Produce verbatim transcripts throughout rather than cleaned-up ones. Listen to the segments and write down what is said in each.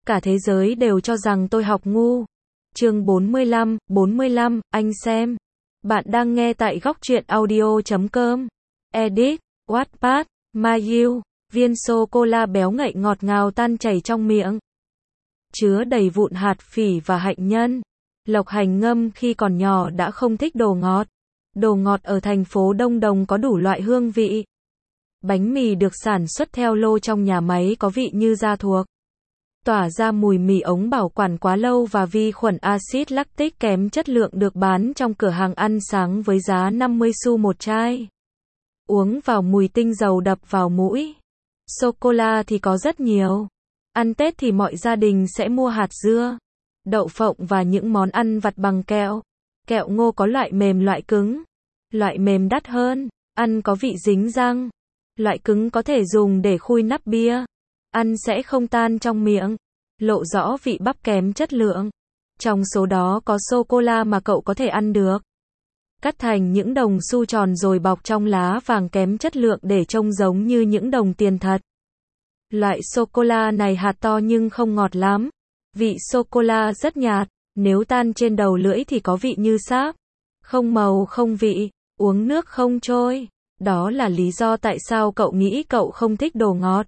Cả thế giới đều cho rằng tôi học ngu. Chương bốn mươi lăm, bốn mươi lăm, anh xem. Bạn đang nghe tại góc truyện audio chấm com. Edit, Wattpad, Mayu, viên sô-cô-la béo ngậy ngọt ngào tan chảy trong miệng. Chứa đầy vụn hạt phỉ và hạnh nhân. Lộc Hành Ngâm khi còn nhỏ đã không thích đồ ngọt. Đồ ngọt ở thành phố Đông Đồng có đủ loại hương vị. Bánh mì được sản xuất theo lô trong nhà máy có vị như da thuộc. Tỏa ra mùi mì ống bảo quản quá lâu và vi khuẩn axit lactic kém chất lượng được bán trong cửa hàng ăn sáng với giá năm mươi xu một chai. Uống vào mùi tinh dầu đập vào mũi. Sô-cô-la thì có rất nhiều. Ăn Tết thì mọi gia đình sẽ mua hạt dưa, đậu phộng và những món ăn vặt bằng kẹo. Kẹo ngô có loại mềm loại cứng. Loại mềm đắt hơn, ăn có vị dính răng. Loại cứng có thể dùng để khui nắp bia. Ăn sẽ không tan trong miệng, lộ rõ vị bắp kém chất lượng. Trong số đó có sô-cô-la mà cậu có thể ăn được. Cắt thành những đồng xu tròn rồi bọc trong lá vàng kém chất lượng để trông giống như những đồng tiền thật. Loại sô-cô-la này hạt to nhưng không ngọt lắm. Vị sô-cô-la rất nhạt, nếu tan trên đầu lưỡi thì có vị như sáp. Không màu không vị, uống nước không trôi. Đó là lý do tại sao cậu nghĩ cậu không thích đồ ngọt.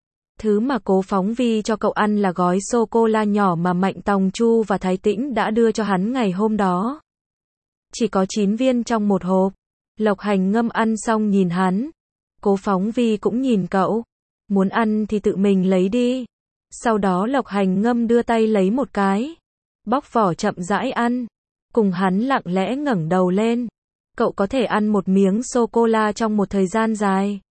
Thứ mà Cố Phóng Vi cho cậu ăn là gói sô-cô-la nhỏ mà Mạnh Tòng Chu và Thái Tĩnh đã đưa cho hắn ngày hôm đó. Chỉ có chín viên trong một hộp. Lộc Hành Ngâm ăn xong nhìn hắn. Cố Phóng Vi cũng nhìn cậu. Muốn ăn thì tự mình lấy đi. Sau đó Lộc Hành Ngâm đưa tay lấy một cái. Bóc vỏ chậm rãi ăn. Cùng hắn lặng lẽ ngẩng đầu lên. Cậu có thể ăn một miếng sô-cô-la trong một thời gian dài.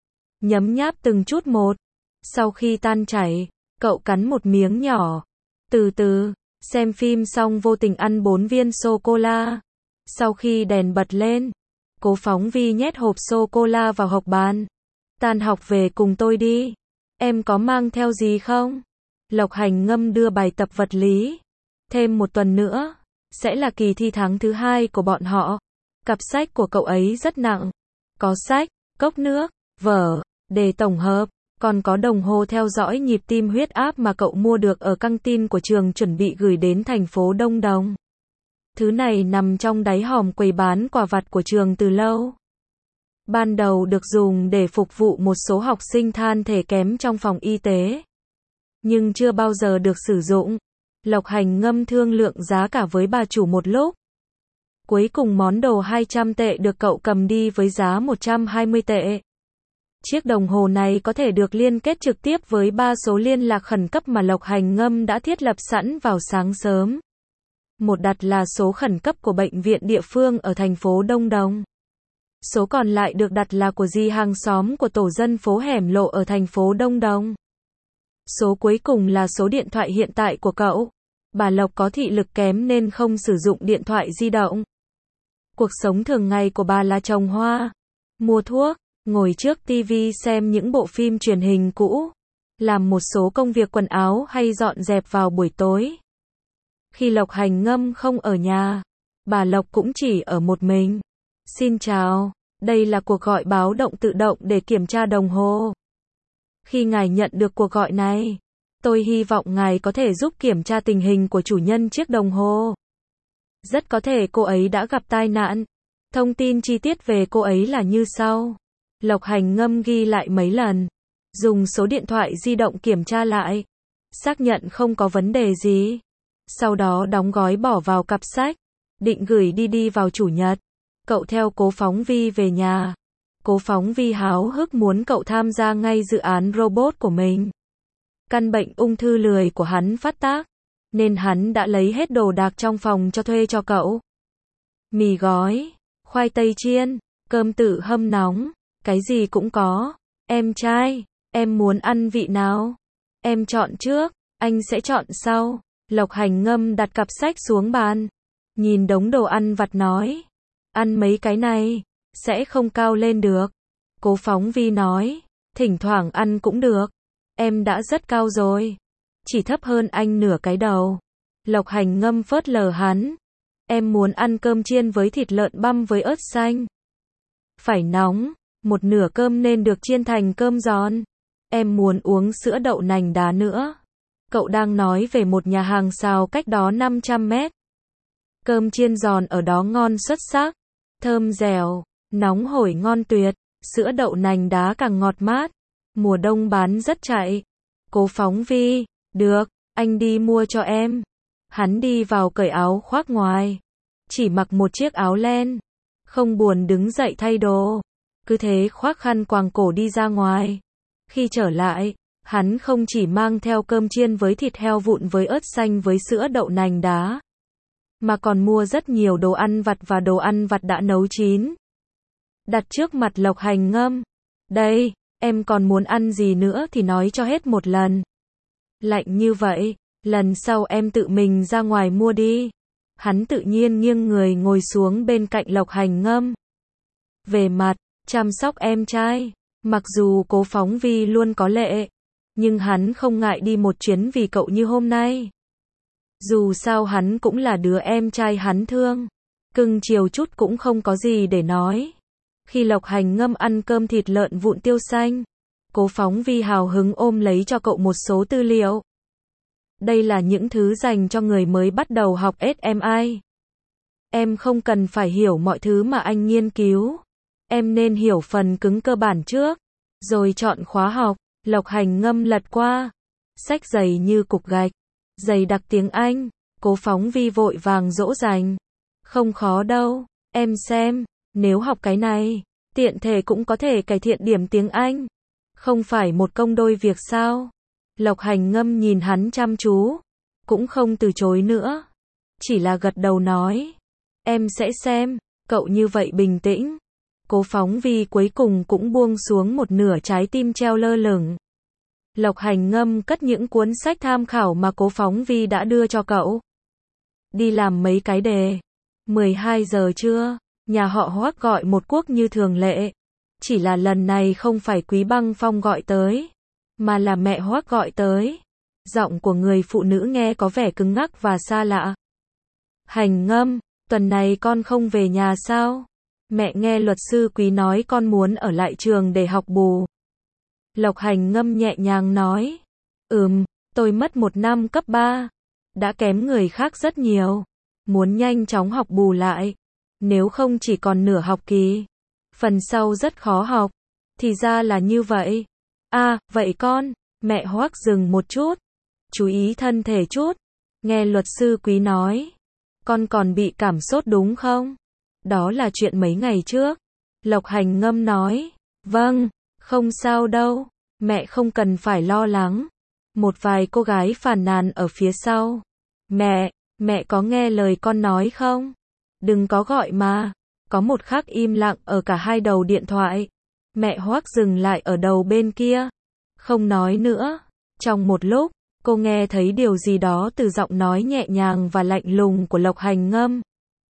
Nhấm nháp từng chút một. Sau khi tan chảy, cậu cắn một miếng nhỏ. Từ từ, xem phim xong vô tình ăn bốn viên sô-cô-la. Sau khi đèn bật lên, Cố Phóng Vi nhét hộp sô-cô-la vào hộc bàn. Tan học về cùng tôi đi. Em có mang theo gì không? Lộc Hành Ngâm đưa bài tập vật lý. Thêm một tuần nữa, sẽ là kỳ thi tháng thứ hai của bọn họ. Cặp sách của cậu ấy rất nặng. Có sách, cốc nước, vở, đề tổng hợp. Còn có đồng hồ theo dõi nhịp tim huyết áp mà cậu mua được ở căng tin của trường chuẩn bị gửi đến thành phố Đông Đồng. Thứ này nằm trong đáy hòm quầy bán quà vặt của trường từ lâu. Ban đầu được dùng để phục vụ một số học sinh than thể kém trong phòng y tế. Nhưng chưa bao giờ được sử dụng. Lộc Hành Ngâm thương lượng giá cả với bà chủ một lúc. Cuối cùng món đồ hai trăm tệ được cậu cầm đi với giá một trăm hai mươi tệ. Chiếc đồng hồ này có thể được liên kết trực tiếp với ba số liên lạc khẩn cấp mà Lộc Hành Ngâm đã thiết lập sẵn vào sáng sớm. Một đặt là số khẩn cấp của bệnh viện địa phương ở thành phố Đông Đồng. Số còn lại được đặt là của dì hàng xóm của tổ dân phố Hẻm Lộ ở thành phố Đông Đồng. Số cuối cùng là số điện thoại hiện tại của cậu. Bà Lộc có thị lực kém nên không sử dụng điện thoại di động. Cuộc sống thường ngày của bà là trồng hoa, mua thuốc, ngồi trước tivi xem những bộ phim truyền hình cũ, làm một số công việc quần áo hay dọn dẹp vào buổi tối. Khi Lộc Hành Ngâm không ở nhà, bà Lộc cũng chỉ ở một mình. Xin chào, đây là cuộc gọi báo động tự động để kiểm tra đồng hồ. Khi ngài nhận được cuộc gọi này, tôi hy vọng ngài có thể giúp kiểm tra tình hình của chủ nhân chiếc đồng hồ. Rất có thể cô ấy đã gặp tai nạn. Thông tin chi tiết về cô ấy là như sau. Lộc Hành Ngâm ghi lại mấy lần. Dùng số điện thoại di động kiểm tra lại. Xác nhận không có vấn đề gì. Sau đó đóng gói bỏ vào cặp sách. Định gửi đi đi vào chủ nhật. Cậu theo Cố Phóng Vi về nhà. Cố Phóng Vi háo hức muốn cậu tham gia ngay dự án robot của mình. Căn bệnh ung thư lười của hắn phát tác. Nên hắn đã lấy hết đồ đạc trong phòng cho thuê cho cậu. Mì gói, khoai tây chiên, cơm tự hâm nóng. Cái gì cũng có. Em trai, em muốn ăn vị nào? Em chọn trước, anh sẽ chọn sau. Lộc Hành Ngâm đặt cặp sách xuống bàn. Nhìn đống đồ ăn vặt nói. Ăn mấy cái này, sẽ không cao lên được. Cố Phóng Vi nói. Thỉnh thoảng ăn cũng được. Em đã rất cao rồi. Chỉ thấp hơn anh nửa cái đầu. Lộc Hành Ngâm phớt lờ hắn. Em muốn ăn cơm chiên với thịt lợn băm với ớt xanh. Phải nóng. Một nửa cơm nên được chiên thành cơm giòn. Em muốn uống sữa đậu nành đá nữa. Cậu đang nói về một nhà hàng xào cách đó năm trăm mét. Cơm chiên giòn ở đó ngon xuất sắc, thơm dẻo, nóng hổi ngon tuyệt, sữa đậu nành đá càng ngọt mát. Mùa đông bán rất chạy. Cố Phóng Vi, được, anh đi mua cho em. Hắn đi vào cởi áo khoác ngoài, chỉ mặc một chiếc áo len, không buồn đứng dậy thay đồ, cứ thế khoác khăn quàng cổ đi ra ngoài. Khi trở lại, hắn không chỉ mang theo cơm chiên với thịt heo vụn với ớt xanh với sữa đậu nành đá, mà còn mua rất nhiều đồ ăn vặt và đồ ăn vặt đã nấu chín. Đặt trước mặt Lộc Hành Ngâm. Đây, em còn muốn ăn gì nữa thì nói cho hết một lần. Lạnh như vậy, lần sau em tự mình ra ngoài mua đi. Hắn tự nhiên nghiêng người ngồi xuống bên cạnh Lộc Hành Ngâm. Về mặt chăm sóc em trai, mặc dù Cố Phóng Vi luôn có lệ, nhưng hắn không ngại đi một chuyến vì cậu như hôm nay. Dù sao hắn cũng là đứa em trai hắn thương, cưng chiều chút cũng không có gì để nói. Khi Lộc Hành Ngâm ăn cơm thịt lợn vụn tiêu xanh, Cố Phóng Vi hào hứng ôm lấy cho cậu một số tư liệu. Đây là những thứ dành cho người mới bắt đầu học ét em i. Em không cần phải hiểu mọi thứ mà anh nghiên cứu. Em nên hiểu phần cứng cơ bản trước, rồi chọn khóa học. Lộc Hành Ngâm lật qua. Sách dày như cục gạch, dày đặc tiếng Anh. Cố Phóng Vi vội vàng dỗ dành. Không khó đâu, em xem, nếu học cái này, tiện thể cũng có thể cải thiện điểm tiếng Anh. Không phải một công đôi việc sao? Lộc Hành Ngâm nhìn hắn chăm chú, cũng không từ chối nữa, chỉ là gật đầu nói, em sẽ xem. Cậu như vậy bình tĩnh. Cố Phóng Vi cuối cùng cũng buông xuống một nửa trái tim treo lơ lửng. Lộc Hành Ngâm cất những cuốn sách tham khảo mà Cố Phóng Vi đã đưa cho cậu. Đi làm mấy cái đề. mười hai giờ trưa, nhà họ Hoắc gọi một cuộc như thường lệ. Chỉ là lần này không phải Quý Băng Phong gọi tới, mà là mẹ Hoắc gọi tới. Giọng của người phụ nữ nghe có vẻ cứng ngắc và xa lạ. Hành Ngâm, tuần này con không về nhà sao? Mẹ nghe luật sư Quý nói con muốn ở lại trường để học bù. Lộc Hành Ngâm nhẹ nhàng nói, ừm, tôi mất một năm cấp ba, đã kém người khác rất nhiều, muốn nhanh chóng học bù lại, nếu không chỉ còn nửa học kỳ, phần sau rất khó học. Thì ra là như vậy. À, vậy con, mẹ Hoắc dừng một chút, chú ý thân thể chút. Nghe luật sư Quý nói, con còn bị cảm sốt đúng không? Đó là chuyện mấy ngày trước. Lộc Hành Ngâm nói, vâng, không sao đâu, mẹ không cần phải lo lắng. Một vài cô gái phàn nàn ở phía sau. Mẹ, mẹ có nghe lời con nói không? Đừng có gọi mà. Có một khắc im lặng ở cả hai đầu điện thoại. Mẹ Hoắc dừng lại ở đầu bên kia, không nói nữa. Trong một lúc, cô nghe thấy điều gì đó từ giọng nói nhẹ nhàng và lạnh lùng của Lộc Hành Ngâm.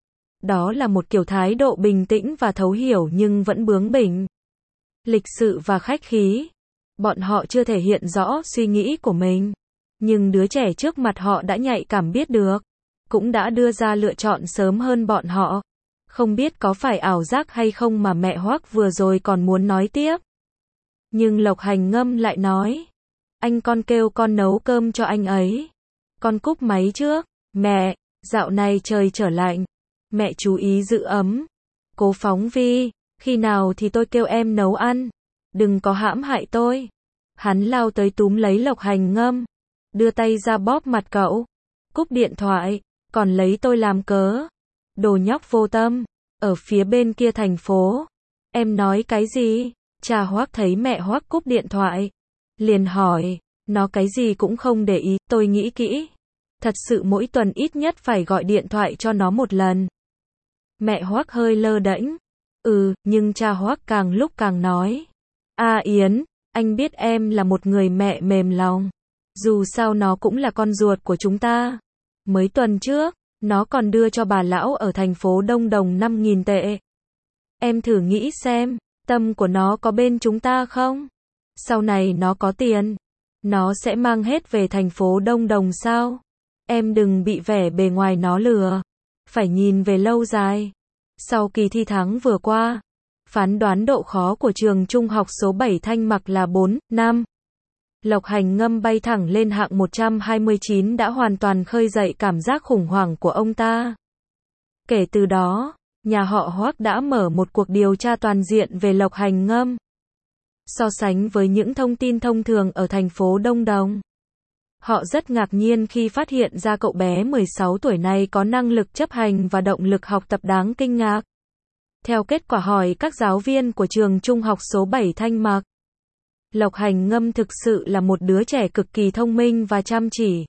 Đó là một kiểu thái độ bình tĩnh và thấu hiểu nhưng vẫn bướng bỉnh, lịch sự và khách khí. Bọn họ chưa thể hiện rõ suy nghĩ của mình, nhưng đứa trẻ trước mặt họ đã nhạy cảm biết được, cũng đã đưa ra lựa chọn sớm hơn bọn họ. Không biết có phải ảo giác hay không mà mẹ Hoắc vừa rồi còn muốn nói tiếp. Nhưng Lộc Hành Ngâm lại nói, anh con kêu con nấu cơm cho anh ấy. Con cúp máy trước. Mẹ, dạo này trời trở lạnh, mẹ chú ý giữ ấm. Cố Phóng Vi, khi nào thì tôi kêu em nấu ăn, đừng có hãm hại tôi. Hắn lao tới túm lấy Lộc Hành Ngâm, đưa tay ra bóp mặt cậu. Cúp điện thoại, còn lấy tôi làm cớ. Đồ nhóc vô tâm. Ở phía bên kia thành phố, em nói cái gì? Cha Hoắc thấy mẹ Hoắc cúp điện thoại, liền hỏi, nó cái gì cũng không để ý. Tôi nghĩ kỹ, thật sự mỗi tuần ít nhất phải gọi điện thoại cho nó một lần. Mẹ Hoắc hơi lơ đễnh, ừ, nhưng cha Hoắc càng lúc càng nói, A Yến, anh biết em là một người mẹ mềm lòng, dù sao nó cũng là con ruột của chúng ta. Mấy tuần trước, nó còn đưa cho bà lão ở thành phố Đông Đồng năm nghìn tệ. Em thử nghĩ xem, tâm của nó có bên chúng ta không? Sau này nó có tiền, nó sẽ mang hết về thành phố Đông Đồng sao? Em đừng bị vẻ bề ngoài nó lừa, phải nhìn về lâu dài. Sau kỳ thi tháng vừa qua, phán đoán độ khó của trường trung học số bảy Thanh Mặc là bốn, năm. Lộc Hành Ngâm bay thẳng lên hạng một trăm hai mươi chín đã hoàn toàn khơi dậy cảm giác khủng hoảng của ông ta. Kể từ đó, nhà họ Hoắc đã mở một cuộc điều tra toàn diện về Lộc Hành Ngâm. So sánh với những thông tin thông thường ở thành phố Đông Đồng, họ rất ngạc nhiên khi phát hiện ra cậu bé mười sáu tuổi này có năng lực chấp hành và động lực học tập đáng kinh ngạc. Theo kết quả hỏi các giáo viên của trường trung học số bảy Thanh Mặc, Lộc Hành Ngâm thực sự là một đứa trẻ cực kỳ thông minh và chăm chỉ.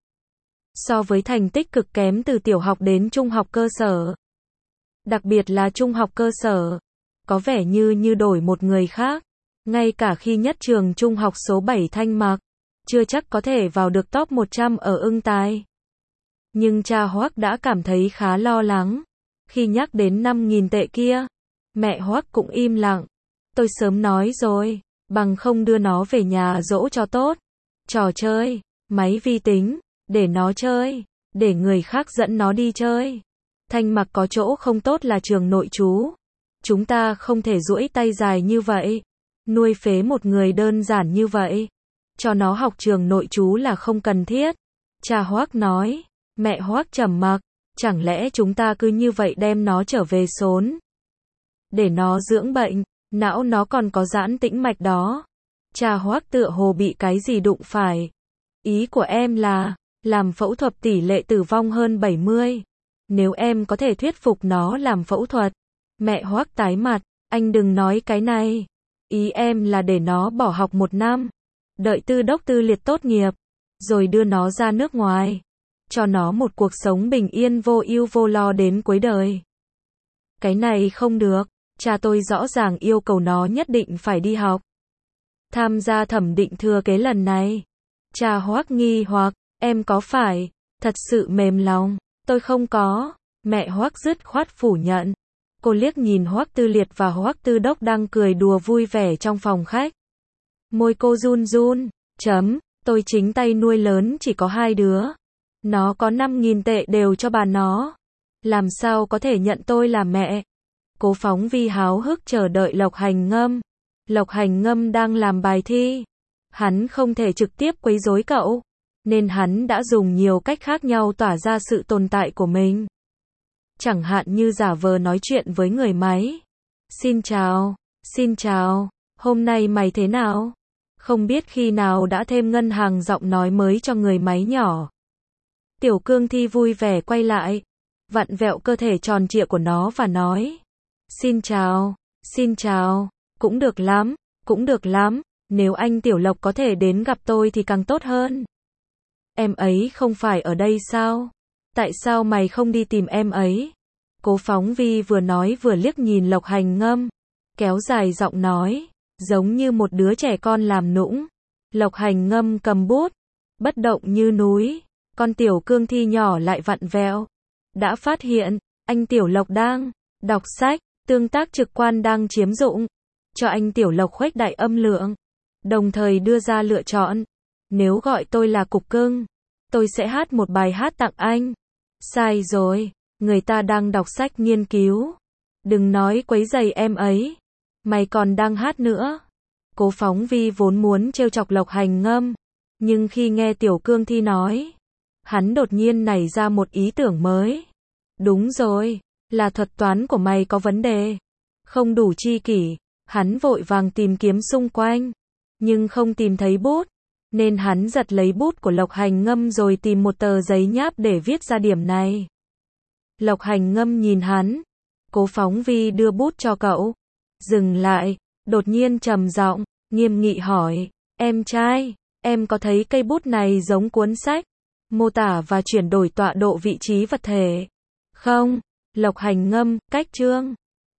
So với thành tích cực kém từ tiểu học đến trung học cơ sở, đặc biệt là trung học cơ sở, có vẻ như như đổi một người khác. Ngay cả khi nhất trường trung học số bảy Thanh Mặc, chưa chắc có thể vào được top một trăm ở ưng tài. Nhưng cha Hoắc đã cảm thấy khá lo lắng. Khi nhắc đến năm nghìn tệ kia, mẹ Hoắc cũng im lặng. Tôi sớm nói rồi, bằng không đưa nó về nhà dỗ cho tốt. Trò chơi, máy vi tính, để nó chơi, để người khác dẫn nó đi chơi. Thanh Mặc có chỗ không tốt là trường nội trú. Chúng ta không thể duỗi tay dài như vậy, nuôi phế một người đơn giản như vậy. Cho nó học trường nội trú là không cần thiết. Cha Hoắc nói. Mẹ Hoắc trầm mặc. Chẳng lẽ chúng ta cứ như vậy đem nó trở về xốn để nó dưỡng bệnh, não nó còn có giãn tĩnh mạch đó. Cha Hoắc tựa hồ bị cái gì đụng phải. Ý của em là, làm phẫu thuật tỷ lệ tử vong hơn bảy mươi. Nếu em có thể thuyết phục nó làm phẫu thuật. Mẹ Hoắc tái mặt, anh đừng nói cái này. Ý em là để nó bỏ học một năm, đợi tư đốc tư liệt tốt nghiệp, rồi đưa nó ra nước ngoài, cho nó một cuộc sống bình yên vô ưu vô lo đến cuối đời. Cái này không được, cha tôi rõ ràng yêu cầu nó nhất định phải đi học. Tham gia thẩm định thừa kế lần này. Cha Hoắc nghi hoặc, em có phải thật sự mềm lòng? Tôi không có. Mẹ Hoắc dứt khoát phủ nhận. Cô liếc nhìn Hoắc Tư Liệt và Hoắc Tư Đốc đang cười đùa vui vẻ trong phòng khách. Môi cô run run. Chấm, tôi chính tay nuôi lớn chỉ có hai đứa. Nó có năm nghìn tệ đều cho bà nó. Làm sao có thể nhận tôi là mẹ? Cố Phóng Vi háo hức chờ đợi Lộc Hành Ngâm. Lộc Hành Ngâm đang làm bài thi. Hắn không thể trực tiếp quấy rối cậu, nên hắn đã dùng nhiều cách khác nhau tỏa ra sự tồn tại của mình. Chẳng hạn như giả vờ nói chuyện với người máy. Xin chào, xin chào, hôm nay mày thế nào? Không biết khi nào đã thêm ngân hàng giọng nói mới cho người máy nhỏ. Tiểu Cương Thi vui vẻ quay lại, vặn vẹo cơ thể tròn trịa của nó và nói. Xin chào, xin chào, cũng được lắm, cũng được lắm, nếu anh Tiểu Lộc có thể đến gặp tôi thì càng tốt hơn. Em ấy không phải ở đây sao? Tại sao mày không đi tìm em ấy? Cố Phóng Vi vừa nói vừa liếc nhìn Lộc Hành Ngâm, kéo dài giọng nói, giống như một đứa trẻ con làm nũng. Lộc Hành Ngâm cầm bút, bất động như núi, con Tiểu Cương Thi nhỏ lại vặn vẹo. Đã phát hiện, anh Tiểu Lộc đang đọc sách, tương tác trực quan đang chiếm dụng, cho anh Tiểu Lộc khuếch đại âm lượng, đồng thời đưa ra lựa chọn. Nếu gọi tôi là Cục Cưng, tôi sẽ hát một bài hát tặng anh. Sai rồi, người ta đang đọc sách nghiên cứu. Đừng nói quấy rầy em ấy. Mày còn đang hát nữa. Cố Phóng Vi vốn muốn trêu chọc Lộc Hành Ngâm, nhưng khi nghe Tiểu Cương Thi nói, hắn đột nhiên nảy ra một ý tưởng mới. Đúng rồi, là thuật toán của mày có vấn đề. Không đủ chi kỷ, hắn vội vàng tìm kiếm xung quanh, nhưng không tìm thấy bút, nên hắn giật lấy bút của Lộc Hành Ngâm rồi tìm một tờ giấy nháp để viết ra điểm này. Lộc Hành Ngâm nhìn hắn. Cố Phóng Vi đưa bút cho cậu. Dừng lại, đột nhiên trầm giọng, nghiêm nghị hỏi, em trai, em có thấy cây bút này giống cuốn sách mô tả và chuyển đổi tọa độ vị trí vật thể không? Lộc Hành Ngâm, cách chương.